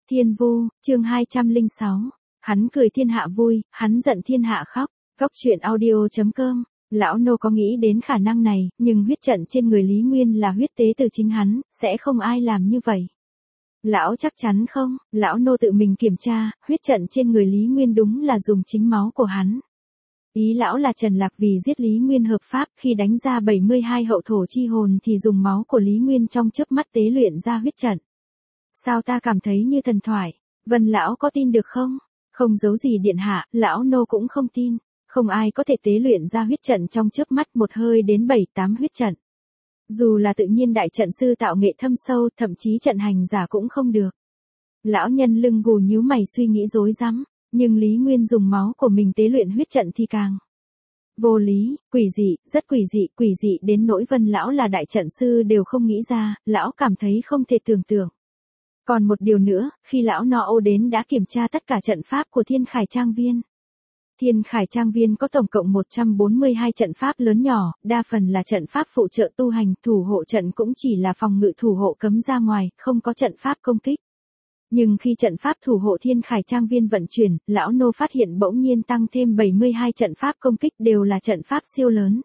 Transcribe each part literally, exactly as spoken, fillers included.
Thiên Vu, chương hai trăm lẻ sáu. Hắn cười thiên hạ vui, hắn giận thiên hạ khóc. Góc truyện audio chấm com. Lão nô có nghĩ đến khả năng này, nhưng huyết trận trên người Lý Nguyên là huyết tế từ chính hắn, sẽ không ai làm như vậy. Lão chắc chắn không, lão nô tự mình kiểm tra, huyết trận trên người Lý Nguyên đúng là dùng chính máu của hắn. Ý lão là Trần Lạc vì giết Lý Nguyên hợp pháp, khi đánh ra bảy mươi hai hậu thổ chi hồn thì dùng máu của Lý Nguyên trong chớp mắt tế luyện ra huyết trận. Sao ta cảm thấy như thần thoại? Vân lão có tin được không? Không giấu gì điện hạ, lão nô cũng không tin. Không ai có thể tế luyện ra huyết trận trong chớp mắt một hơi đến bảy tám huyết trận. Dù là tự nhiên đại trận sư tạo nghệ thâm sâu, thậm chí trận hành giả cũng không được. Lão nhân lưng gù nhíu mày suy nghĩ rối rắm, nhưng Lý Nguyên dùng máu của mình tế luyện huyết trận thì càng vô lý, quỷ dị, rất quỷ dị, quỷ dị đến nỗi Vân lão là đại trận sư đều không nghĩ ra, lão cảm thấy không thể tưởng tượng. Còn một điều nữa, khi lão No ô đến đã kiểm tra tất cả trận pháp của Thiên Khải Trang Viên. Thiên Khải Trang Viên có tổng cộng một trăm bốn mươi hai trận pháp lớn nhỏ, đa phần là trận pháp phụ trợ tu hành, thủ hộ trận cũng chỉ là phòng ngự thủ hộ cấm ra ngoài, không có trận pháp công kích. Nhưng khi trận pháp thủ hộ Thiên Khải Trang Viên vận chuyển, lão nô phát hiện bỗng nhiên tăng thêm bảy mươi hai trận pháp công kích đều là trận pháp siêu lớn.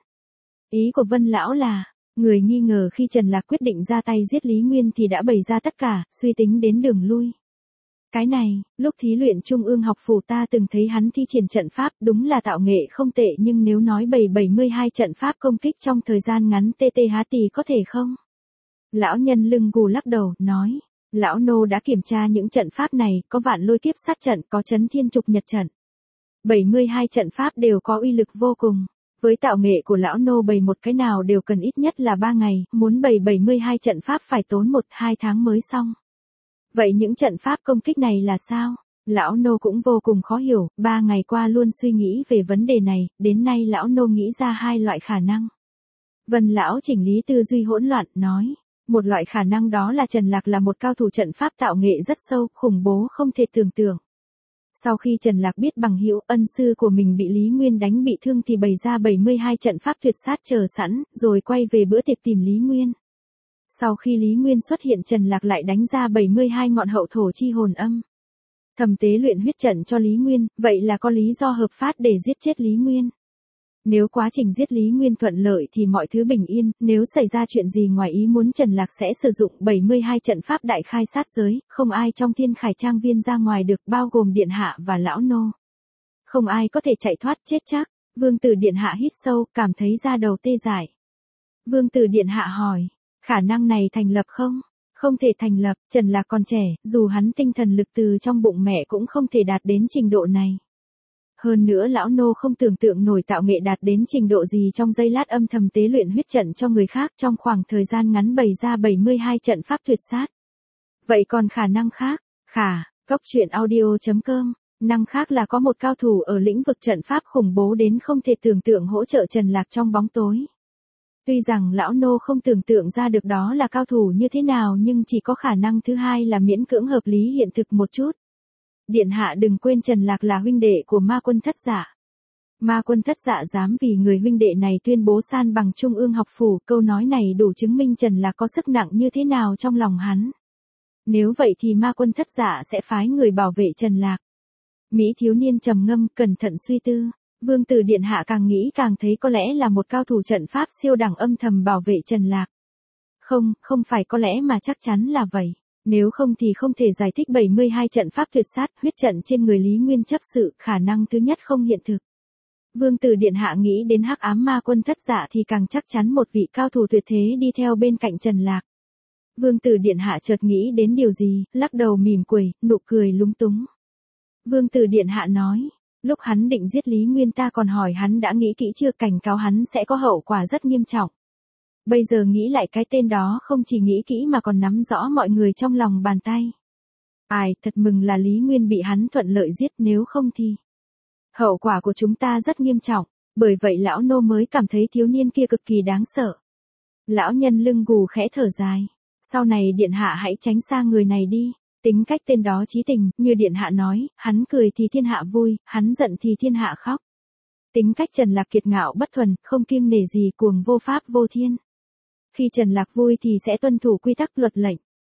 Ý của Vân lão là, người nghi ngờ khi Trần Lạc quyết định ra tay giết Lý Nguyên thì đã bày ra tất cả, suy tính đến đường lui. Cái này, lúc thí luyện Trung ương học phủ ta từng thấy hắn thi triển trận pháp, đúng là tạo nghệ không tệ, nhưng nếu nói bày bảy mươi hai trận pháp công kích trong thời gian ngắn tê tê há tì có thể không? Lão nhân lưng gù lắc đầu, nói, lão nô đã kiểm tra những trận pháp này, có vạn lôi kiếp sát trận, có chấn thiên trục nhật trận. bảy mươi hai trận pháp đều có uy lực vô cùng. Với tạo nghệ của lão nô bày một cái nào đều cần ít nhất là ba ngày, muốn bày bảy mươi hai trận pháp phải tốn một hai tháng mới xong. Vậy những trận pháp công kích này là sao? Lão nô cũng vô cùng khó hiểu, ba ngày qua luôn suy nghĩ về vấn đề này, đến nay lão nô nghĩ ra hai loại khả năng. Vân lão chỉnh lý tư duy hỗn loạn, nói, một loại khả năng đó là Trần Lạc là một cao thủ trận pháp tạo nghệ rất sâu, khủng bố không thể tưởng tượng. Sau khi Trần Lạc biết bằng hữu ân sư của mình bị Lý Nguyên đánh bị thương thì bày ra bảy mươi hai trận pháp tuyệt sát chờ sẵn, rồi quay về bữa tiệc tìm Lý Nguyên. Sau khi Lý Nguyên xuất hiện Trần Lạc lại đánh ra bảy mươi hai ngọn hậu thổ chi hồn âm. Thầm tế luyện huyết trận cho Lý Nguyên, vậy là có lý do hợp pháp để giết chết Lý Nguyên. Nếu quá trình giết Lý Nguyên thuận lợi thì mọi thứ bình yên, nếu xảy ra chuyện gì ngoài ý muốn Trần Lạc sẽ sử dụng bảy mươi hai trận pháp đại khai sát giới, không ai trong Thiên Khải Trang Viên ra ngoài được bao gồm điện hạ và lão nô. Không ai có thể chạy thoát chết chắc. Vương tử điện hạ hít sâu, cảm thấy da đầu tê dại. Vương tử điện hạ hỏi, khả năng này thành lập không? Không thể thành lập, Trần Lạc còn trẻ, dù hắn tinh thần lực từ trong bụng mẹ cũng không thể đạt đến trình độ này. Hơn nữa lão nô không tưởng tượng nổi tạo nghệ đạt đến trình độ gì trong giây lát âm thầm tế luyện huyết trận cho người khác trong khoảng thời gian ngắn bày ra bảy mươi hai trận pháp tuyệt sát. Vậy còn khả năng khác? Khả, góc truyện audio chấm com, năng khác là có một cao thủ ở lĩnh vực trận pháp khủng bố đến không thể tưởng tượng hỗ trợ Trần Lạc trong bóng tối. Tuy rằng lão nô không tưởng tượng ra được đó là cao thủ như thế nào nhưng chỉ có khả năng thứ hai là miễn cưỡng hợp lý hiện thực một chút. Điện hạ đừng quên Trần Lạc là huynh đệ của ma quân thất dạ. Ma quân thất dạ dám vì người huynh đệ này tuyên bố san bằng Trung ương học phủ, câu nói này đủ chứng minh Trần Lạc có sức nặng như thế nào trong lòng hắn. Nếu vậy thì ma quân thất dạ sẽ phái người bảo vệ Trần Lạc. Mỹ thiếu niên trầm ngâm, cẩn thận suy tư. Vương tử điện hạ càng nghĩ càng thấy có lẽ là một cao thủ trận pháp siêu đẳng âm thầm bảo vệ Trần Lạc. Không, không phải có lẽ mà chắc chắn là vậy. Nếu không thì không thể giải thích bảy mươi hai trận pháp tuyệt sát, huyết trận trên người Lý Nguyên chấp sự, khả năng thứ nhất không hiện thực. Vương tử điện hạ nghĩ đến hắc ám ma quân thất dạ thì càng chắc chắn một vị cao thủ tuyệt thế đi theo bên cạnh Trần Lạc. Vương tử điện hạ chợt nghĩ đến điều gì, lắc đầu mỉm cười, nụ cười lúng túng. Vương tử điện hạ nói, lúc hắn định giết Lý Nguyên ta còn hỏi hắn đã nghĩ kỹ chưa, cảnh cáo hắn sẽ có hậu quả rất nghiêm trọng. Bây giờ nghĩ lại cái tên đó không chỉ nghĩ kỹ mà còn nắm rõ mọi người trong lòng bàn tay. Ai, thật mừng là Lý Nguyên bị hắn thuận lợi giết, nếu không thì hậu quả của chúng ta rất nghiêm trọng, bởi vậy lão nô mới cảm thấy thiếu niên kia cực kỳ đáng sợ. Lão nhân lưng gù khẽ thở dài, sau này điện hạ hãy tránh xa người này đi, tính cách tên đó chí tình, như điện hạ nói, hắn cười thì thiên hạ vui, hắn giận thì thiên hạ khóc. Tính cách Trần Lạc kiệt ngạo bất thuần, không kiêng nể gì, cuồng vô pháp vô thiên. Khi Trần Lạc vui thì sẽ tuân thủ quy tắc luật lệnh.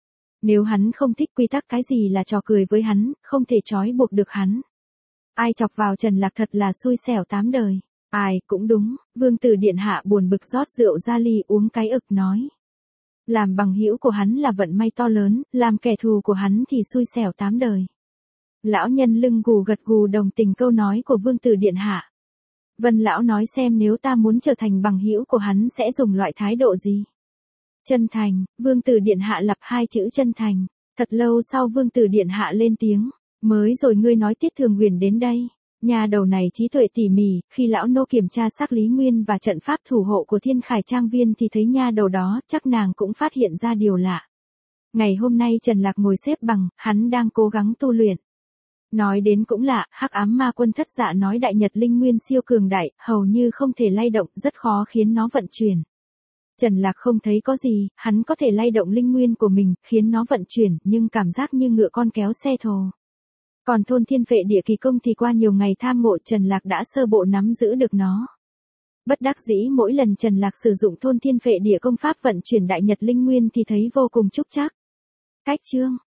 Nếu hắn không thích quy tắc cái gì là trò cười với hắn, không thể trói buộc được hắn. Ai chọc vào Trần Lạc thật là xui xẻo tám đời. Ai, cũng đúng, Vương Tử Điện Hạ buồn bực rót rượu ra ly uống cái ực nói. Làm bằng hữu của hắn là vận may to lớn, làm kẻ thù của hắn thì xui xẻo tám đời. Lão nhân lưng gù gật gù đồng tình câu nói của Vương Tử Điện Hạ. Vân lão nói xem nếu ta muốn trở thành bằng hữu của hắn sẽ dùng loại thái độ gì? Chân thành, Vương Tử Điện Hạ lặp hai chữ chân thành. Thật lâu sau Vương Tử Điện Hạ lên tiếng. Mới rồi ngươi nói Tiết Thường Huyền đến đây. Nhà đầu này trí tuệ tỉ mỉ, khi lão nô kiểm tra xác Lý Nguyên và trận pháp thủ hộ của Thiên Khải Trang Viên thì thấy nha đầu đó, chắc nàng cũng phát hiện ra điều lạ. Ngày hôm nay Trần Lạc ngồi xếp bằng, hắn đang cố gắng tu luyện. Nói đến cũng lạ, Hắc Ám Ma Quân Thất Dạ nói Đại Nhật Linh Nguyên siêu cường đại, hầu như không thể lay động, rất khó khiến nó vận chuyển. Trần Lạc không thấy có gì, hắn có thể lay động linh nguyên của mình, khiến nó vận chuyển, nhưng cảm giác như ngựa con kéo xe thồ. Còn thôn thiên vệ địa kỳ công thì qua nhiều ngày tham ngộ Trần Lạc đã sơ bộ nắm giữ được nó. Bất đắc dĩ mỗi lần Trần Lạc sử dụng thôn thiên vệ địa công pháp vận chuyển Đại Nhật Linh Nguyên thì thấy vô cùng trúc trắc. Cách chương